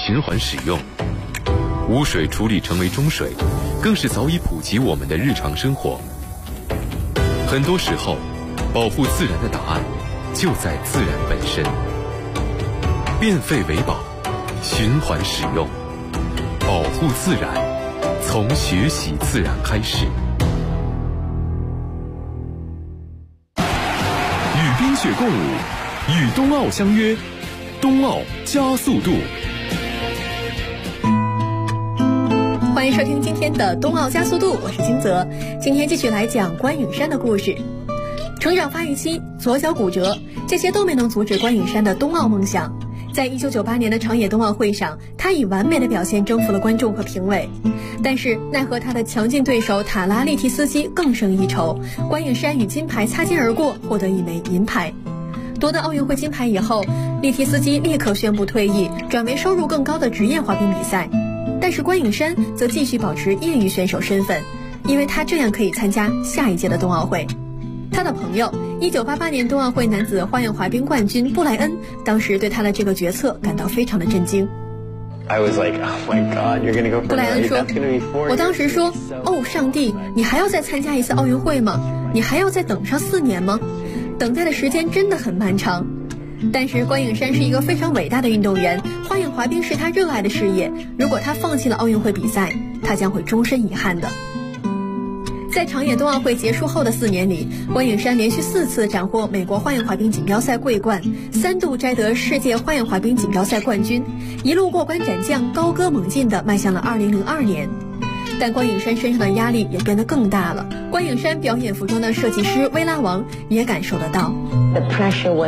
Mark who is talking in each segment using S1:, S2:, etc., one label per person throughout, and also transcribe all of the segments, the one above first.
S1: 循环使用。污水处理成为中水，更是早已普及我们的日常生活。很多时候，保护自然的答案就在自然本身。变废为宝，循环使用，保护自然，从学习自然开始。与冰雪共舞，与冬奥相约，冬奥加速度。
S2: 欢迎收听今天的冬奥加速度，我是金泽。今天继续来讲关颖珊的故事。成长发育期，左脚骨折，这些都没能阻止关颖珊的冬奥梦想。在1998年的长野冬奥会上，她以完美的表现征服了观众和评委。但是奈何她的强劲对手塔拉利提斯基更胜一筹，关颖珊与金牌擦肩而过，获得一枚银牌。夺得奥运会金牌以后，利提斯基立刻宣布退役，转为收入更高的职业滑冰比赛。但是关颖珊则继续保持业余选手身份，因为她这样可以参加下一届的冬奥会。她的朋友1988年冬奥会男子花样滑冰冠军布莱恩，当时对她的这个决策感到非常的震惊。
S3: I was like, oh my God, you're gonna go for
S2: 布莱恩说，我当时说，哦，上帝，你还要再参加一次奥运会吗？你还要再等上4年吗？等待的时间真的很漫长。但是关颖珊是一个非常伟大的运动员，花样滑冰是她热爱的事业，如果她放弃了奥运会比赛，她将会终身遗憾的。在长野冬奥会结束后的4年里，关颖珊连续4次斩获美国花样滑冰锦标赛桂冠，3度摘得世界花样滑冰锦标赛冠军，一路过关斩将，高歌猛进地迈向了2002年。但关颖珊身上的压力也变得更大了。关颖珊表演服装的设计师薇拉王也感受得到。
S4: The pressure was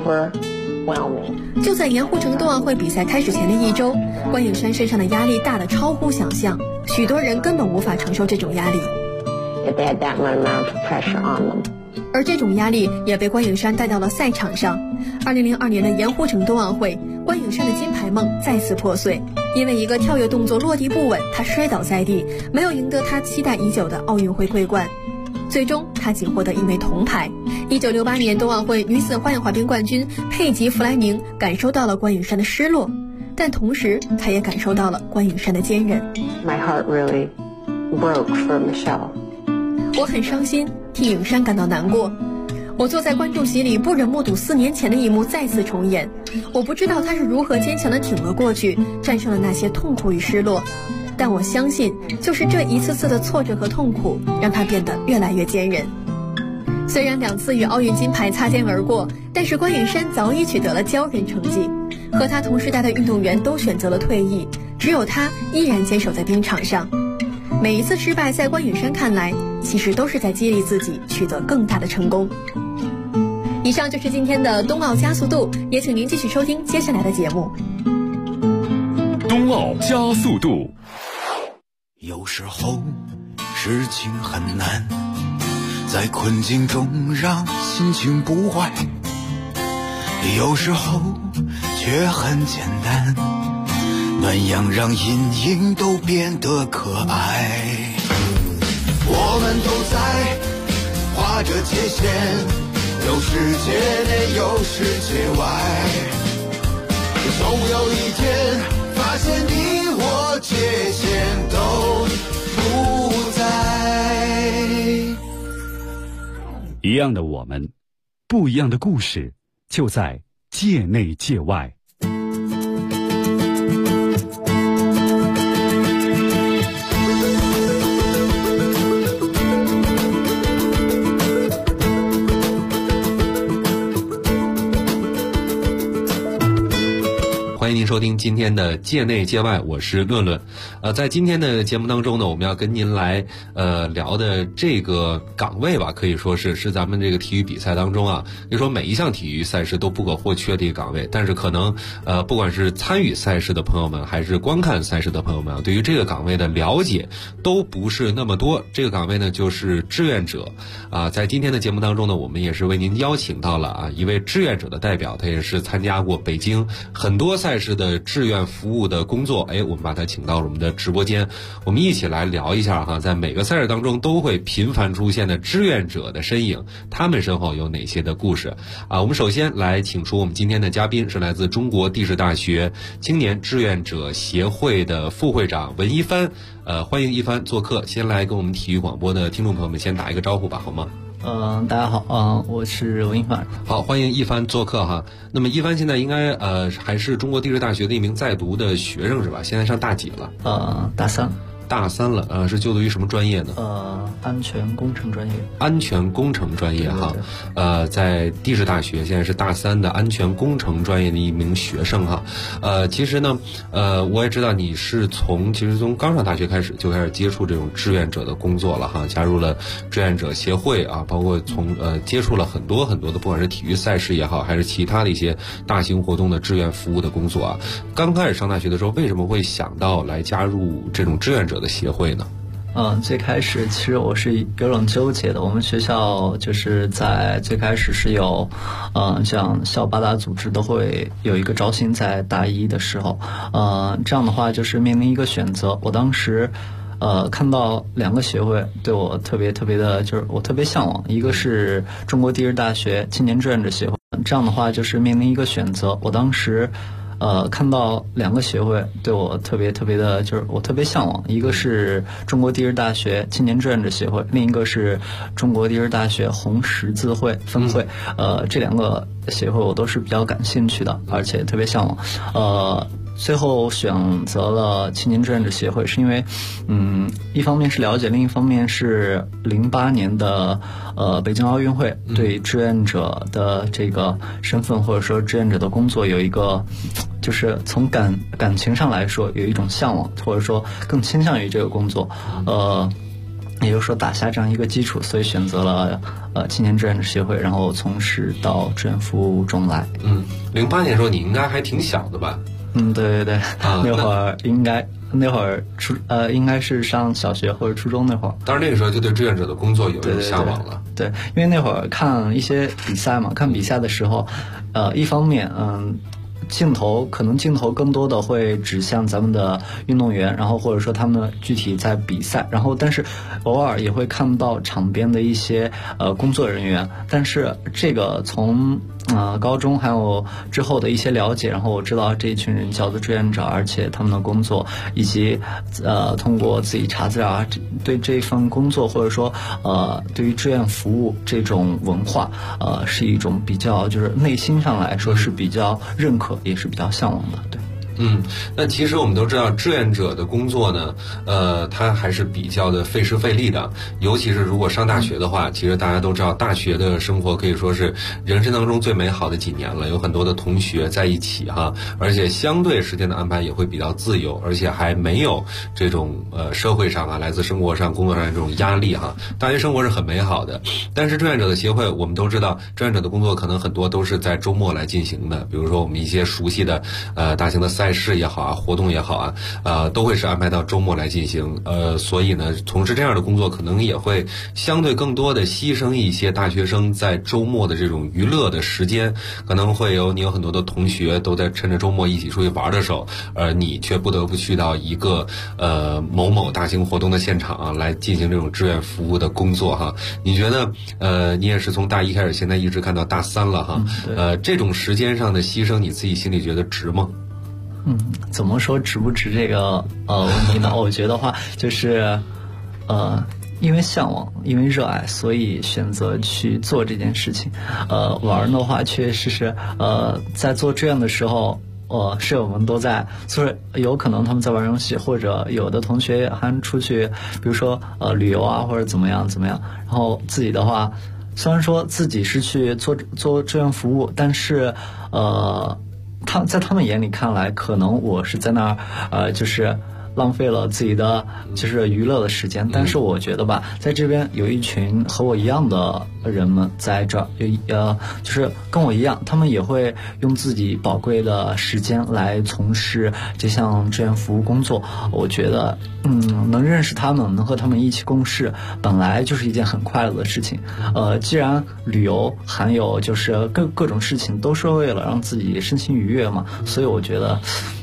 S4: overwhelming.
S2: 就在盐湖城冬奥会比赛开始前的1周，关颖珊身上的压力大得超乎想象，许多人根本无法承受这种压力。
S4: They had that amount of pressure on them.
S2: 而这种压力也被关颖珊带到了赛场上。2002年的盐湖城冬奥会，关颖珊的金牌梦再次破碎，因为一个跳跃动作落地不稳，她摔倒在地，没有赢得她期待已久的奥运会桂冠。最终她仅获得1枚铜牌。1968年冬奥会女子花样滑冰冠军佩吉·弗莱明感受到了关颖珊的失落，但同时她也感受到了关颖珊的坚韧。
S4: My heart really broke for Michelle.
S2: 我很伤心，替颖珊感到难过。我坐在观众席里，不忍目睹4年前的一幕再次重演。我不知道她是如何坚强地挺了过去，战胜了那些痛苦与失落。但我相信，就是这一次次的挫折和痛苦，让她变得越来越坚韧。虽然2次与奥运金牌擦肩而过，但是关颖珊早已取得了骄人成绩。和她同时代的运动员都选择了退役，只有她依然坚守在冰场上。每一次失败，在关颖珊看来，其实都是在激励自己取得更大的成功。以上就是今天的冬奥加速度，也请您继续收听接下来的节目。
S1: 冬奥加速度。
S5: 有时候事情很难，在困境中让心情不坏，有时候却很简单，暖阳让阴影都变得可爱。我们都在画着界限，有世界内有世界外，总有一天发现你我界限都不在。
S6: 一样的我们，不一样的故事，就在界内界外。
S7: 欢迎您收听今天的界内界外，我是乐乐。在今天的节目当中呢，我们要跟您来聊的这个岗位吧，可以说是咱们这个体育比赛当中啊，可以说每一项体育赛事都不可或缺的一个岗位。但是可能不管是参与赛事的朋友们，还是观看赛事的朋友们，对于这个岗位的了解都不是那么多。这个岗位呢，就是志愿者啊。在今天的节目当中呢，我们也是为您邀请到了一位志愿者的代表，他也是参加过北京很多赛事的的志愿服务的工作，我们把他请到了我们的直播间，我们一起来聊一下哈，在每个赛事当中都会频繁出现的志愿者的身影，他们身后有哪些的故事啊？我们首先来请出我们今天的嘉宾，是来自中国地质大学青年志愿者协会的副会长文一帆，欢迎一帆做客，先来跟我们体育广播的听众朋友们先打一个招呼吧，好吗？
S8: 大家好，我是文一帆。
S7: 好，欢迎一帆做客哈。那么一帆现在应该还是中国地质大学的一名在读的学生是吧？现在上大几了？
S8: 大三。
S7: 大三了，是就读于什么专业呢？
S8: 安全工程专业。
S7: 安全工程专业哈，在地质大学现在是大三的安全工程专业的一名学生哈。其实呢，我也知道你是从刚上大学开始就开始接触这种志愿者的工作了哈，加入了志愿者协会啊，包括接触了很多很多的，不管是体育赛事也好，还是其他的一些大型活动的志愿服务的工作啊。刚开始上大学的时候，为什么会想到来加入这种志愿者的协会呢？
S8: 最开始其实我是有种纠结的。我们学校就是在最开始是有，像校八大组织都会有一个招新，在大一的时候，这样的话就是面临一个选择。我当时看到两个协会对我特别的，就是我特别向往，一个是中国地质大学青年志愿者协会，这样的话就是面临一个选择。我当时看到两个协会对我特别的，就是我特别向往，一个是中国地质大学青年志愿者协会，另一个是中国地质大学红十字会分会。这两个协会我都是比较感兴趣的，而且特别向往。最后选择了青年志愿者协会，是因为，一方面是了解，另一方面是08年的北京奥运会对志愿者的这个身份或者说志愿者的工作有一个，就是从感情上来说有一种向往，或者说更倾向于这个工作，也就是说打下这样一个基础，所以选择了青年志愿者协会，然后从事到志愿服务中来。
S7: 08年的时候你应该还挺小的吧？
S8: 对，那会儿应该是上小学或者初中那会儿。
S7: 当然那个时候就对志愿者的工作有一种向往了。
S8: 对，因为那会儿看一些比赛嘛，看比赛的时候，一方面镜头更多的会指向咱们的运动员，然后或者说他们具体在比赛，然后但是偶尔也会看到场边的一些工作人员，但是这个从高中还有之后的一些了解，然后我知道这一群人叫做志愿者，而且他们的工作以及通过自己查资料啊，对这份工作或者说对于志愿服务这种文化是一种比较就是内心上来说是比较认可，也是比较向往的。对。
S7: 那其实我们都知道志愿者的工作呢，它还是比较的费时费力的，尤其是如果上大学的话，其实大家都知道大学的生活可以说是人生当中最美好的几年了，有很多的同学在一起哈，而且相对时间的安排也会比较自由，而且还没有这种社会上啊来自生活上工作上的这种压力哈，大学生活是很美好的。但是志愿者的协会我们都知道，志愿者的工作可能很多都是在周末来进行的，比如说我们一些熟悉的大型的赛事也好啊，活动也好啊，都会是安排到周末来进行。所以呢，从事这样的工作可能也会相对更多的牺牲一些大学生在周末的这种娱乐的时间，可能会你有很多的同学都在趁着周末一起出去玩的时候，你却不得不去到一个某某大型活动的现场来进行这种志愿服务的工作哈。你觉得你也是从大一开始，现在一直看到大三了哈，这种时间上的牺牲，你自己心里觉得值吗？
S8: 怎么说值不值这个问题呢？我觉得话就是因为向往，因为热爱，所以选择去做这件事情。玩的话确实是在做志愿的时候，室友们都在，就是有可能他们在玩游戏，或者有的同学还出去，比如说旅游啊，或者怎么样，然后自己的话，虽然说自己是去做志愿服务，但是在他们眼里看来，可能我是在那儿就是浪费了自己的就是娱乐的时间。但是我觉得吧，在这边有一群和我一样的人们在这儿，就是跟我一样，他们也会用自己宝贵的时间来从事这项志愿服务工作。我觉得能认识他们，能和他们一起共事，本来就是一件很快乐的事情。既然旅游还有就是各种事情都是为了让自己身心愉悦嘛，所以我觉得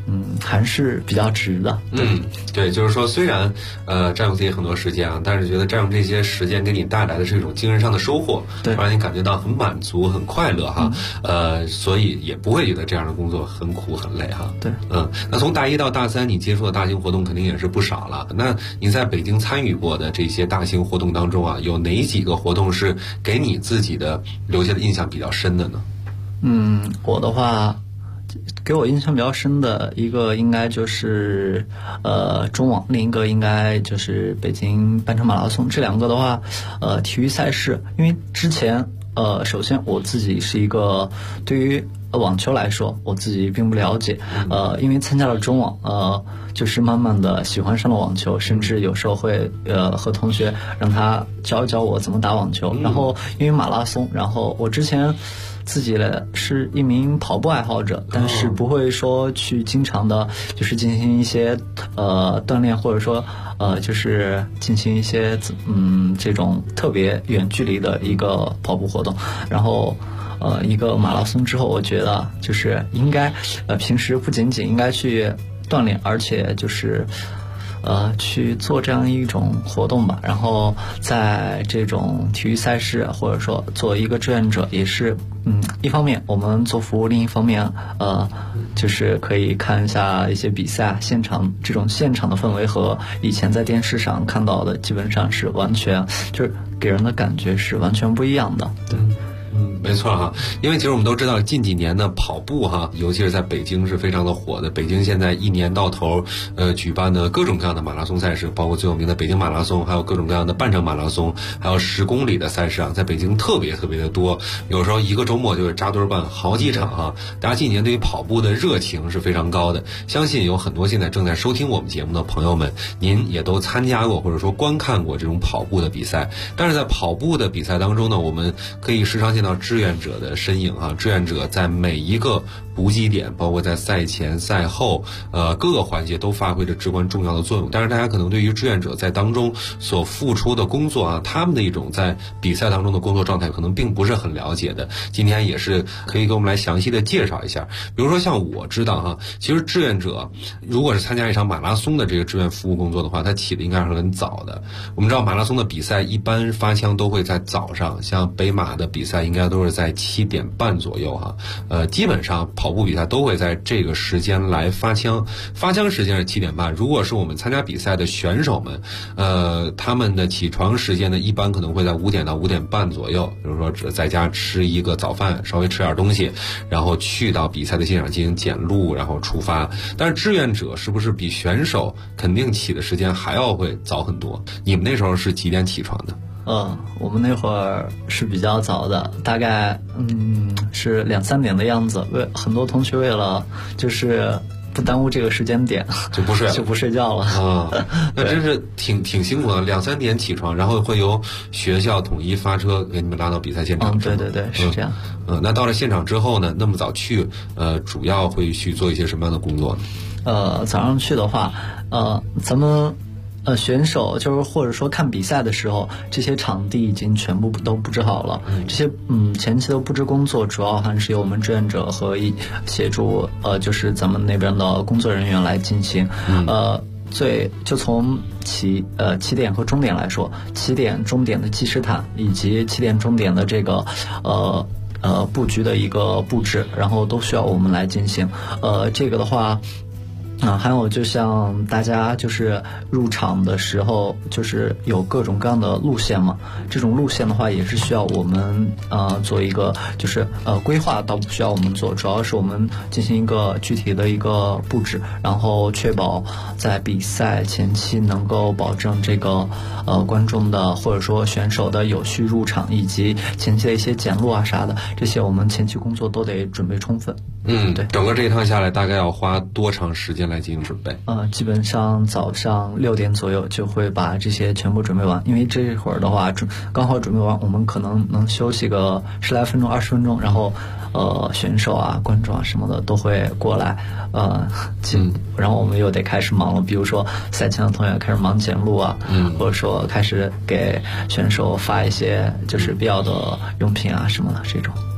S8: 还是比较值的。
S7: 对，就是说虽然占用自己很多时间啊，但是觉得占用这些时间给你带来的是一种精神上的收获，
S8: 对，
S7: 让你感觉到很满足、很快乐哈。所以也不会觉得这样的工作很苦很累哈。
S8: 对，
S7: 那从大一到大三，你接触的大型活动肯定也是不少了。那你在北京参与过的这些大型活动当中啊，有哪几个活动是给你自己的留下的印象比较深的呢？
S8: 我的话，给我印象比较深的一个应该就是中网，另一个应该就是北京半程马拉松。这两个的话，体育赛事，因为之前首先我自己是一个对于网球来说我自己并不了解，因为参加了中网，就是慢慢的喜欢上了网球，甚至有时候会和同学让他教一教我怎么打网球。然后因为马拉松，然后我之前自己是一名跑步爱好者，但是不会说去经常的就是进行一些锻炼，或者说就是进行一些这种特别远距离的一个跑步活动。然后一个马拉松之后，我觉得就是应该平时不仅仅应该去锻炼，而且就是去做这样一种活动吧。然后在这种体育赛事，或者说做一个志愿者，也是一方面我们做服务，另一方面就是可以看一下一些比赛现场，这种现场的氛围和以前在电视上看到的基本上是完全就是给人的感觉是完全不一样的。对。
S7: 没错哈，因为其实我们都知道近几年的跑步哈，尤其是在北京是非常的火的。北京现在一年到头举办的各种各样的马拉松赛事，包括最有名的北京马拉松，还有各种各样的半程马拉松，还有10公里的赛事啊，在北京特别特别的多。有时候一个周末就会扎堆办好几场哈。大家近年对于跑步的热情是非常高的，相信有很多现在正在收听我们节目的朋友们，您也都参加过或者说观看过这种跑步的比赛。但是在跑步的比赛当中呢，我们可以时常见到志愿者的身影啊，志愿者在每一个补给点，包括在赛前赛后各个环节都发挥着至关重要的作用。但是大家可能对于志愿者在当中所付出的工作啊，他们的一种在比赛当中的工作状态可能并不是很了解的。今天也是可以给我们来详细的介绍一下。比如说像我知道哈，其实志愿者如果是参加一场马拉松的这个志愿服务工作的话，他起的应该是很早的。我们知道马拉松的比赛一般发枪都会在早上，像北马的比赛应该都是在7点半左右哈。基本上跑步比赛都会在这个时间来发枪，发枪时间是7点半。如果是我们参加比赛的选手们，他们的起床时间呢，一般可能会在5点到5点半左右，比如说在家吃一个早饭，稍微吃点东西，然后去到比赛的现场进行检录，然后出发。但是志愿者是不是比选手肯定起的时间还要会早很多？你们那时候是几点起床的？
S8: 我们那会儿是比较早的，大概是2、3点的样子。很多同学为了就是不耽误这个时间点，
S7: 就不睡
S8: 觉了
S7: 啊。那真是挺辛苦的，2、3点起床，然后会由学校统一发车给你们拉到比赛现场。
S8: 对对对，是这样。
S7: 那到了现场之后呢，那么早去，主要会去做一些什么样的工作呢？
S8: 早上去的话，咱们选手就是或者说看比赛的时候，这些场地已经全部都布置好了。这些前期的布置工作主要还是由我们志愿者和协助就是咱们那边的工作人员来进行。就从起点和终点来说，起点终点的计时毯以及起点终点的这个布局的一个布置，然后都需要我们来进行。这个的话还有就像大家就是入场的时候，就是有各种各样的路线嘛，这种路线的话也是需要我们做一个就是规划，倒不需要我们做，主要是我们进行一个具体的一个布置，然后确保在比赛前期能够保证这个观众的或者说选手的有序入场，以及前期的一些检录啊啥的，这些我们前期工作都得准备充分。
S7: 对，整个这一趟下来大概要花多长时间来进行准备？
S8: 基本上早上6点左右就会把这些全部准备完，因为这会儿的话刚好准备完，我们可能能休息个10来分钟、20分钟，然后选手啊、观众啊什么的都会过来，然后我们又得开始忙了，比如说赛前的同学开始忙检录啊，或者说开始给选手发一些就是必要的用品啊什么的这种。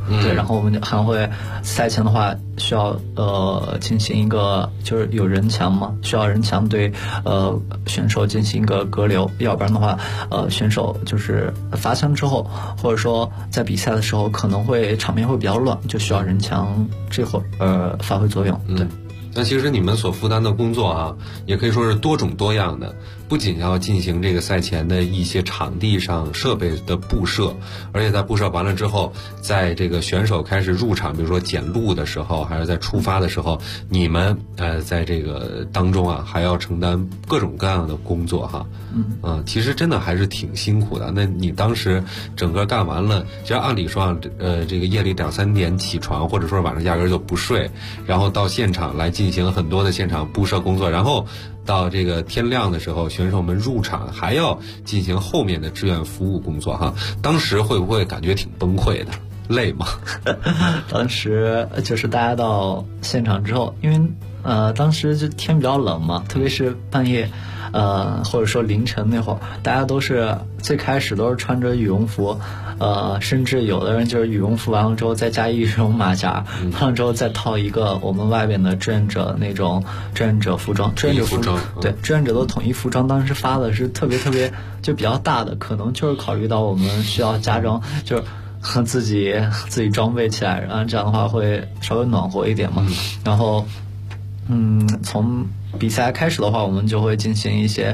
S8: 对，然后我们还会赛前的话需要进行一个就是有人墙嘛，需要人墙对选手进行一个隔流，要不然的话选手就是罚枪之后，或者说在比赛的时候可能会场面会比较乱，就需要人墙这会发挥作用。对。
S7: 那其实你们所负担的工作啊，也可以说是多种多样的，不仅要进行这个赛前的一些场地上设备的布设，而且在布设完了之后，在这个选手开始入场，比如说检录的时候，还是在出发的时候，你们在这个当中啊，还要承担各种各样的工作哈。其实真的还是挺辛苦的。那你当时整个干完了，其实按理说啊，这个夜里2、3点起床，或者说晚上压根就不睡，然后到现场来进行很多的现场布设工作，然后到这个天亮的时候，选手们入场还要进行后面的志愿服务工作哈。当时会不会感觉挺崩溃的？累吗？
S8: 当时就是大家到现场之后，因为当时就天比较冷嘛，特别是半夜或者说凌晨那会儿，大家都是最开始都是穿着羽绒服，甚至有的人就是羽绒服完了之后再加一羽绒马甲，完了之后再套一个我们外边的志愿者那种志愿者服装，志愿者服装，对，志愿者的统一服装当时发的是特别就比较大的，可能就是考虑到我们需要加装，就是和自己装备起来，然后这样的话会稍微暖和一点嘛。然后从比赛开始的话，我们就会进行一些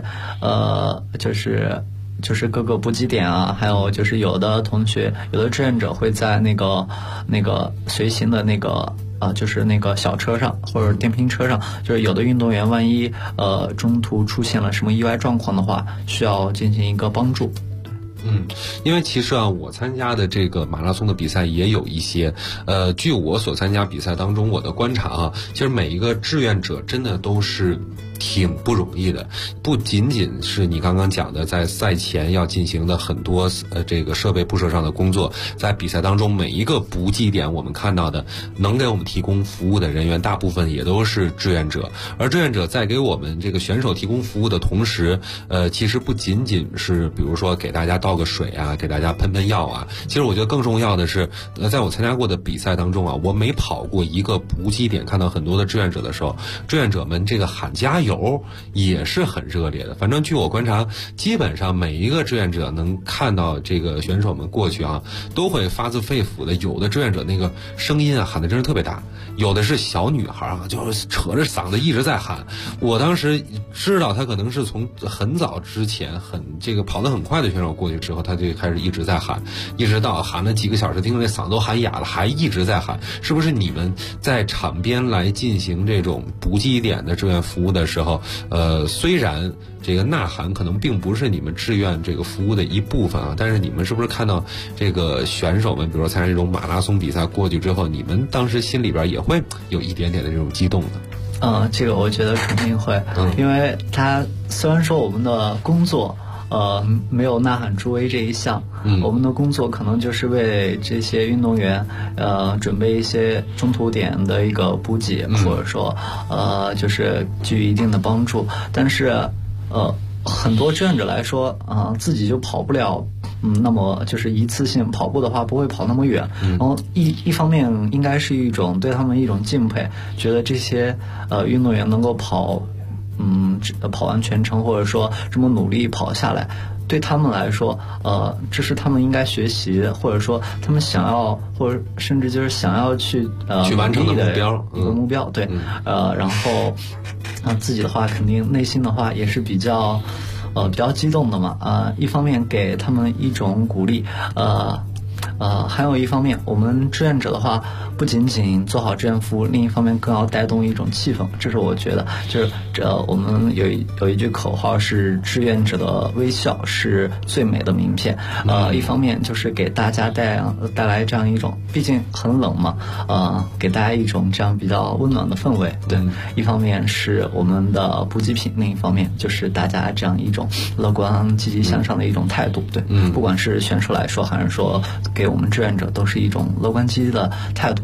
S8: 就是各个补给点啊，还有就是有的同学有的志愿者会在那个随行的那个就是那个小车上或者电瓶车上，就是有的运动员万一中途出现了什么意外状况的话，需要进行一个帮助。
S7: 因为其实啊，我参加的这个马拉松的比赛也有一些，据我所参加比赛当中我的观察啊，其实每一个志愿者真的都是挺不容易的，不仅仅是你刚刚讲的在赛前要进行的很多这个设备布设上的工作，在比赛当中每一个补给点我们看到的能给我们提供服务的人员大部分也都是志愿者，而志愿者在给我们这个选手提供服务的同时，其实不仅仅是比如说给大家倒个水啊，给大家喷药啊，其实我觉得更重要的是在我参加过的比赛当中啊，我每跑过一个补给点看到很多的志愿者的时候，志愿者们这个喊加油也是很热烈的。反正据我观察，基本上每一个志愿者能看到这个选手们过去啊，都会发自肺腑的，有的志愿者那个声音啊喊的真是特别大，有的是小女孩啊，就是扯着嗓子一直在喊。我当时知道他可能是从很早之前这个跑得很快的选手过去之后，他就开始一直在喊，一直到喊了几个小时，听着那嗓子都喊哑了，还一直在喊。是不是你们在场边来进行这种补给点的志愿服务的时候，虽然这个呐喊可能并不是你们志愿这个服务的一部分啊，但是你们是不是看到这个选手们，比如说参加这种马拉松比赛过去之后，你们当时心里边也会有一点点的这种激动的？
S8: 这个我觉得肯定会，因为他虽然说我们的工作没有呐喊助威这一项，我们的工作可能就是为这些运动员准备一些中途点的一个补给，或者说就是给予一定的帮助，但是很多志愿者来说自己就跑不了那么就是一次性跑步的话不会跑那么远，然后一方面应该是一种对他们一种敬佩，觉得这些运动员能够跑完全程，或者说这么努力跑下来，对他们来说这是他们应该学习的，或者说他们想要或者甚至就是想要去
S7: 完成的目标
S8: 一个目标，对，然后自己的话肯定内心的话也是比较激动的嘛，一方面给他们一种鼓励，还有一方面我们志愿者的话不仅仅做好志愿服务，另一方面更要带动一种气氛，这是我觉得就是我们有一句口号是志愿者的微笑是最美的名片，一方面就是给大家带来这样一种，毕竟很冷嘛，给大家一种这样比较温暖的氛围，对，一方面是我们的补给品，另一方面就是大家这样一种乐观积极向上的一种态度，对，不管是选手来说还是说给我们志愿者，都是一种乐观积极的态度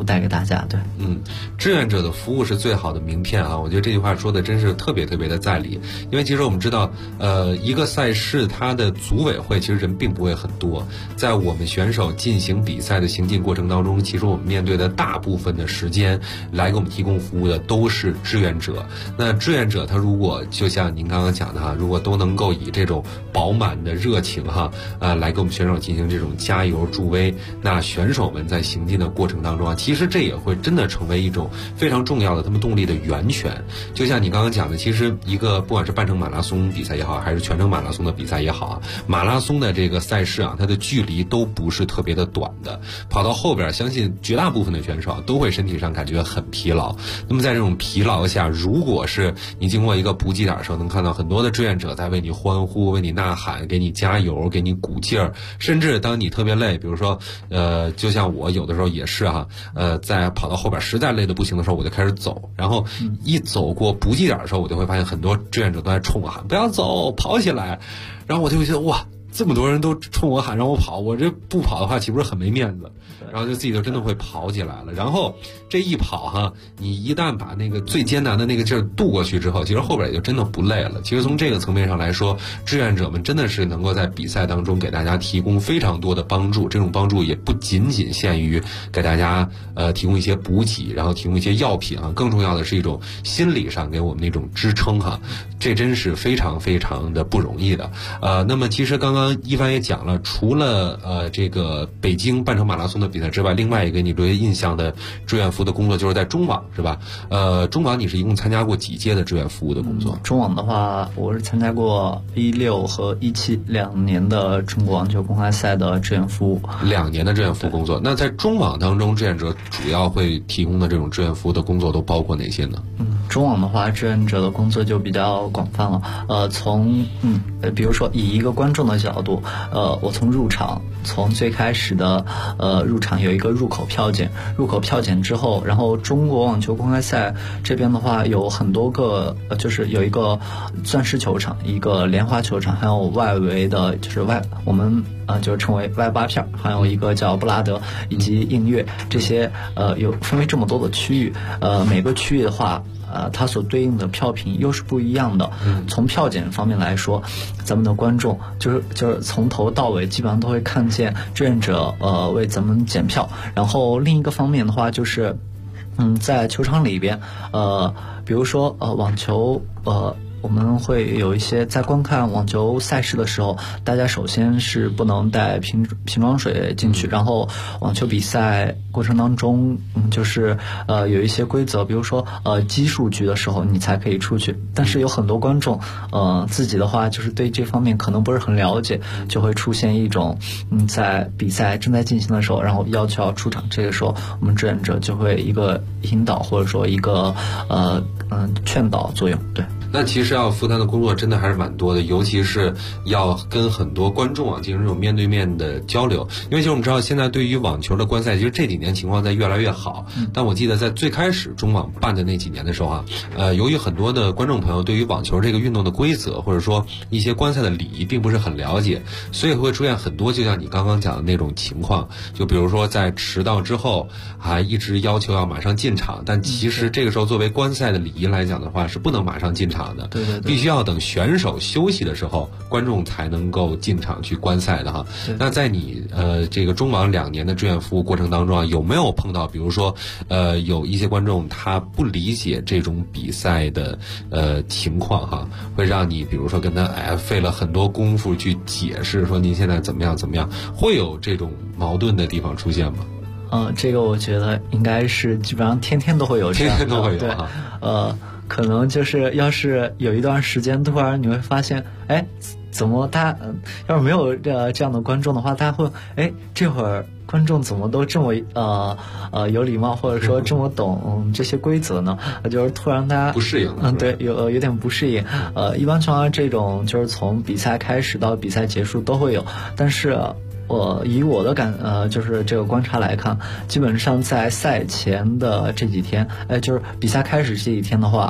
S8: 带给大家。对，
S7: 志愿者的服务是最好的名片啊！我觉得这句话说的真是特别特别的在理，因为其实我们知道，一个赛事它的组委会其实人并不会很多，在我们选手进行比赛的行进过程当中，其实我们面对的大部分的时间来给我们提供服务的都是志愿者。那志愿者他如果就像您刚刚讲的哈，如果都能够以这种饱满的热情哈，来给我们选手进行这种加油助威，那选手们在行进的过程当中啊，其实这也会真的成为一种非常重要的他们动力的源泉。就像你刚刚讲的，其实一个不管是半程马拉松比赛也好，还是全程马拉松的比赛也好啊，马拉松的这个赛事啊，它的距离都不是特别的短的，跑到后边相信绝大部分的选手都会身体上感觉很疲劳。那么在这种疲劳下，如果是你经过一个补给点的时候，能看到很多的志愿者在为你欢呼，为你呐喊，给你加油，给你鼓劲儿。甚至当你特别累，比如说就像我有的时候也是哈，在跑到后边实在累得不行的时候，我就开始走，然后一走过补给点的时候，我就会发现很多志愿者都在冲我喊不要走，跑起来。然后我就会觉得哇，这么多人都冲我喊让我跑，我这不跑的话岂不是很没面子？然后就自己就真的会跑起来了。然后这一跑哈，你一旦把那个最艰难的那个劲儿渡过去之后，其实后边也就真的不累了。其实从这个层面上来说，志愿者们真的是能够在比赛当中给大家提供非常多的帮助。这种帮助也不仅仅限于给大家提供一些补给，然后提供一些药品啊，更重要的是一种心理上给我们那种支撑哈。这真是非常非常的不容易的。那么其实刚刚一帆也讲了，除了这个北京半程马拉松的比赛之外，另外一个你留下印象的志愿服的工作就是在中网，是吧？中网你是一共参加过几届的志愿服务的工作？
S8: 中网的话，我是参加过16和17 2年的中国网球公开赛的志愿服务。
S7: 2年的志愿服务工作。那在中网当中，志愿者主要会提供的这种志愿服务的工作都包括哪些呢？
S8: 中网的话，志愿者的工作就比较广泛了。比如说以一个观众的角度，我从入场，从最开始的入场有一个入口票检，入口票检之后，然后中国网球公开赛这边的话有很多个，就是有一个钻石球场，一个莲花球场，还有外围的就是我们就称为外8片，还有一个叫布拉德以及映月，这些有分为这么多的区域，每个区域的话它所对应的票品又是不一样的。从票检方面来说，咱们的观众就是从头到尾基本上都会看见志愿者为咱们检票。然后另一个方面的话就是在球场里边比如说网球我们会有一些在观看网球赛事的时候，大家首先是不能带瓶装水进去，然后网球比赛过程当中就是有一些规则，比如说奇数局的时候你才可以出去。但是有很多观众自己的话就是对这方面可能不是很了解，就会出现一种在比赛正在进行的时候，然后要求要出场，这个时候我们志愿者就会一个引导或者说一个劝导作用。对，
S7: 那其实要负担的工作真的还是蛮多的，尤其是要跟很多观众进行这种面对面的交流。因为其实我们知道现在对于网球的观赛，其实这几年情况在越来越好。但我记得在最开始中网办的那几年的时候由于很多的观众朋友对于网球这个运动的规则或者说一些观赛的礼仪并不是很了解，所以会出现很多就像你刚刚讲的那种情况，就比如说在迟到之后还一直要求要马上进场，但其实这个时候作为观赛的礼仪来讲的话是不能马上进场的，
S8: 对，
S7: 必须要等选手休息的时候，观众才能够进场去观赛的哈。那在你这个中网2年的志愿服务过程当中有没有碰到，比如说有一些观众他不理解这种比赛的情况哈，会让你比如说跟他费了很多功夫去解释，说您现在怎么样怎么样，会有这种矛盾的地方出现吗？
S8: 这个我觉得应该是基本上天天都会有这样的，
S7: 天天都会有
S8: 对，可能就是要是有一段时间突然你会发现，怎么要是没有这样的观众的话，大家会这会儿观众怎么都这么有礼貌，或者说这么懂这些规则呢？就是突然大家
S7: 不适应，
S8: 对，有点不适应。一般情况下这种就是从比赛开始到比赛结束都会有，但是以我的就是这个观察来看，基本上在赛前的这几天，就是比赛开始这几天的话，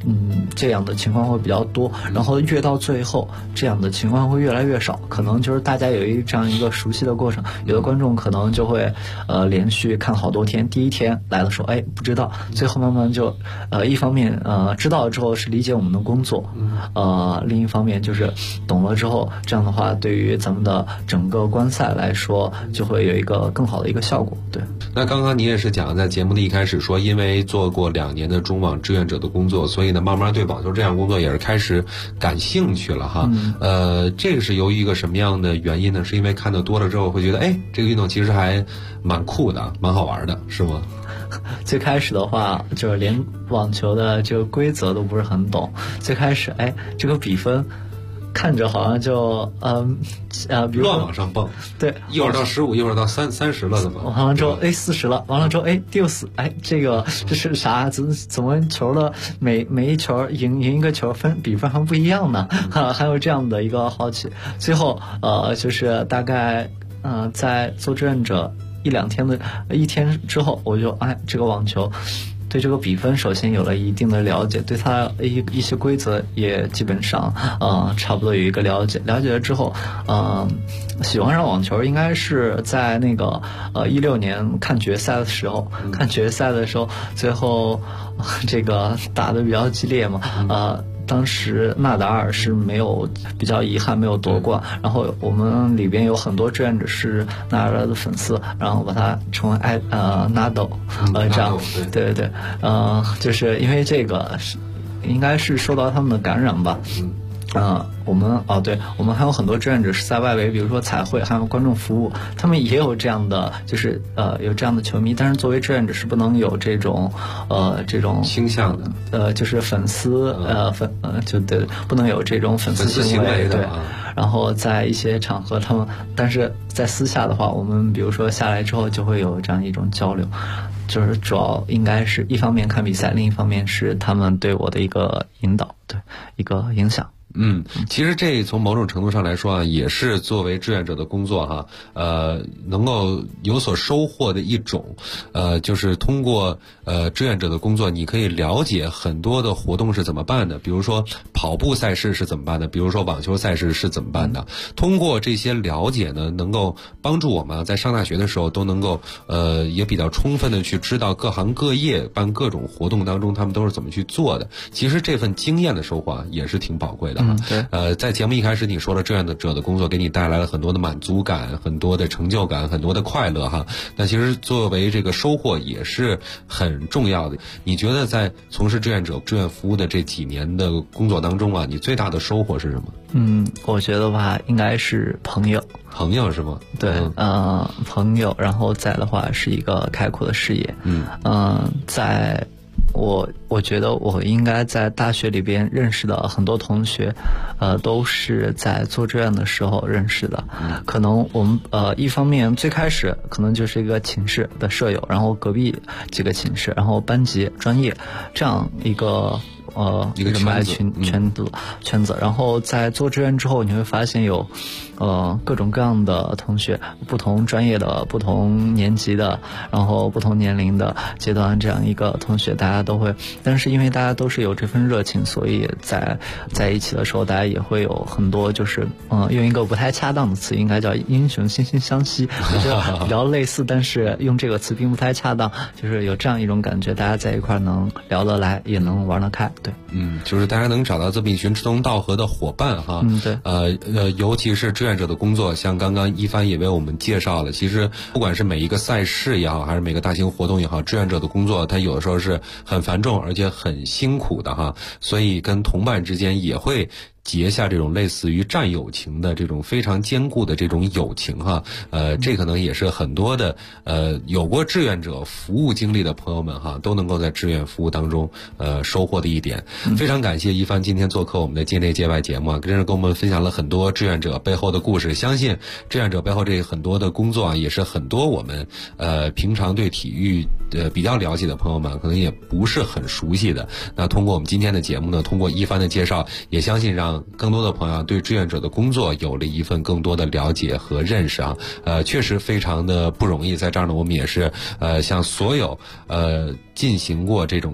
S8: 这样的情况会比较多，然后越到最后这样的情况会越来越少，可能就是大家有这样一个熟悉的过程，有的观众可能就会连续看好多天，第一天来的时候不知道，最后慢慢就一方面知道了之后是理解我们的工作，另一方面就是懂了之后，这样的话对于咱们的整个观赛来说就会有一个更好的一个效果。对，
S7: 那刚刚你也是讲在节目的一开始说，因为做过2年的中网志愿者的工作，所以呢慢慢对网球这样工作也是开始感兴趣了哈。这个是由于一个什么样的原因呢？是因为看得多了之后会觉得这个运动其实还蛮酷的，蛮好玩的，是吗？
S8: 最开始的话就是连网球的这个规则都不是很懂，最开始这个比分看着好像就比如
S7: 乱往上蹦，
S8: 对，
S7: 一会儿到15，一会儿到30了，怎么？
S8: 完了之后40了，完了之后第60，这是啥？怎么球的每一球赢一个球比分还不一样呢？还有这样的一个好奇。最后就是大概在做志愿者一天之后，我就这个网球对这个比分首先有了一定的了解，对它一些规则也基本上差不多有一个了解。了解了之后，喜欢上网球应该是在那个16年看决赛的时候，最后这个打得比较激烈嘛，当时纳达尔是比较遗憾没有夺冠，然后我们里边有很多志愿者是纳达尔的粉丝，然后把他称为Nadal，这样，对，就是因为这个应该是受到他们的感染吧。我们还有很多志愿者是在外围，比如说彩绘还有观众服务，他们也有这样的，就是有这样的球迷，但是作为志愿者是不能有这种
S7: 倾向
S8: 的，就是粉丝就对，不能有这种粉丝行为
S7: 的。
S8: 对，然后在一些场合但是在私下的话，我们比如说下来之后就会有这样一种交流，就是主要应该是一方面看比赛，另一方面是他们对我的一个引导，对，一个影响。
S7: 其实这从某种程度上来说也是作为志愿者的工作哈，能够有所收获的一种，就是通过志愿者的工作，你可以了解很多的活动是怎么办的，比如说跑步赛事是怎么办的，比如说网球赛事是怎么办的。通过这些了解呢，能够帮助我们在上大学的时候都能够也比较充分的去知道各行各业办各种活动当中他们都是怎么去做的。其实这份经验的收获也是挺宝贵的。
S8: 对，
S7: 在节目一开始你说了志愿者的工作给你带来了很多的满足感，很多的成就感，很多的快乐哈。那其实作为这个收获也是很重要的。你觉得在从事志愿服务的这几年的工作当中你最大的收获是什么？
S8: 我觉得吧，应该是朋友
S7: 是吗？
S8: 对，朋友，然后再的话是一个开阔的视野。在我觉得我应该在大学里边认识的很多同学，都是在做志愿的时候认识的。可能我们一方面最开始可能就是一个寝室的舍友，然后隔壁几个寝室，然后班级、专业这样一个人脉圈子，然后在做志愿之后，你会发现有各种各样的同学，不同专业的、不同年级的，然后不同年龄的阶段这样一个同学，大家都会，但是因为大家都是有这份热情，所以在一起的时候，大家也会有很多就是用一个不太恰当的词，应该叫英雄惺惺相惜，我觉得比较类似，但是用这个词并不太恰当，就是有这样一种感觉，大家在一块能聊得来，也能玩得开。对，
S7: 就是大家能找到这么一群志同道合的伙伴哈。
S8: 对，
S7: 尤其是志愿者的工作，像刚刚一帆也为我们介绍了，其实不管是每一个赛事也好，还是每个大型活动也好，志愿者的工作它有的时候是很繁重而且很辛苦的哈，所以跟同伴之间也会结下这种类似于战友情的这种非常坚固的这种友情哈，这可能也是很多的有过志愿者服务经历的朋友们哈，都能够在志愿服务当中收获的一点。非常感谢一帆今天做客我们的界内界外节目真是跟我们分享了很多志愿者背后的故事。相信志愿者背后这很多的工作也是很多我们平常对体育比较了解的朋友们可能也不是很熟悉的。那通过我们今天的节目呢，通过一帆的介绍，也相信让更多的朋友对志愿者的工作有了一份更多的了解和认识啊。确实非常的不容易。在这儿呢，我们也是向所有进行过这种